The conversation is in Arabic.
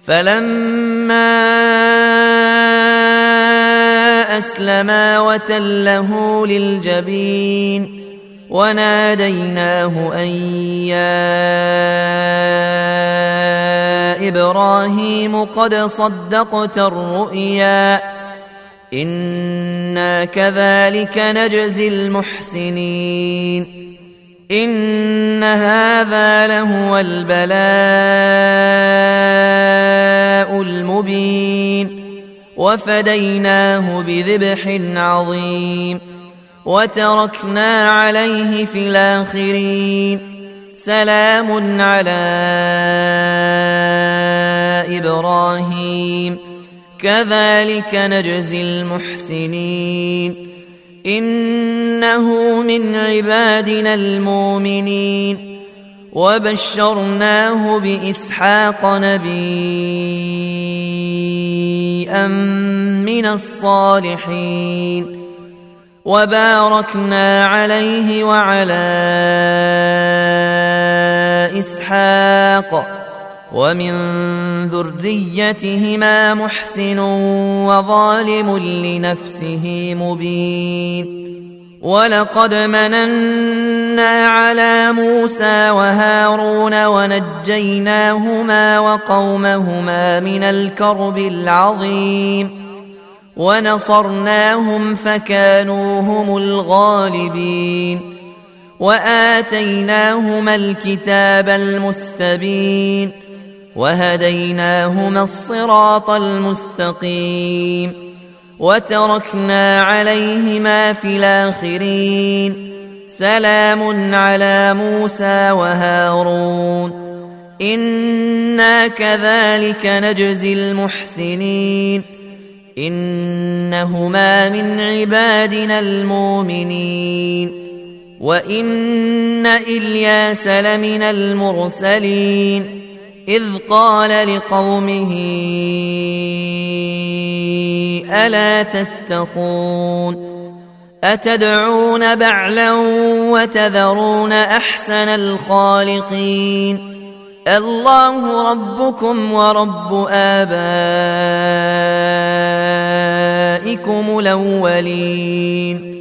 فلما أسلما وتله للجبين وناديناه أن يا إبراهيم قد صدقت الرؤيا إنا كذلك نجزي المحسنين إن هذا لهو البلاء المبين وفديناه بذبح عظيم وتركنا عليه في الآخرين سلام على إبراهيم كذلك نجزي المحسنين إنه من عبادنا المؤمنين وبشرناه بإسحاق نبيا من الصالحين وباركنا عليه وعلى إسحاق ومن ذريتهما محسن وظالم لنفسه مبين ولقد مننا على موسى وهارون ونجيناهما وقومهما من الكرب العظيم ونصرناهم فكانوا هم الغالبين وآتيناهما الكتاب المستبين وهديناهما الصراط المستقيم وتركنا عليهما في الآخرين سلام على موسى وهارون إنا كذلك نجزي المحسنين إنهما من عبادنا المؤمنين وإن إلياس لمن المرسلين إذ قال لقومه ألا تتقون أتدعون بعلا وتذرون أحسن الخالقين الله ربكم ورب آبائكم الأولين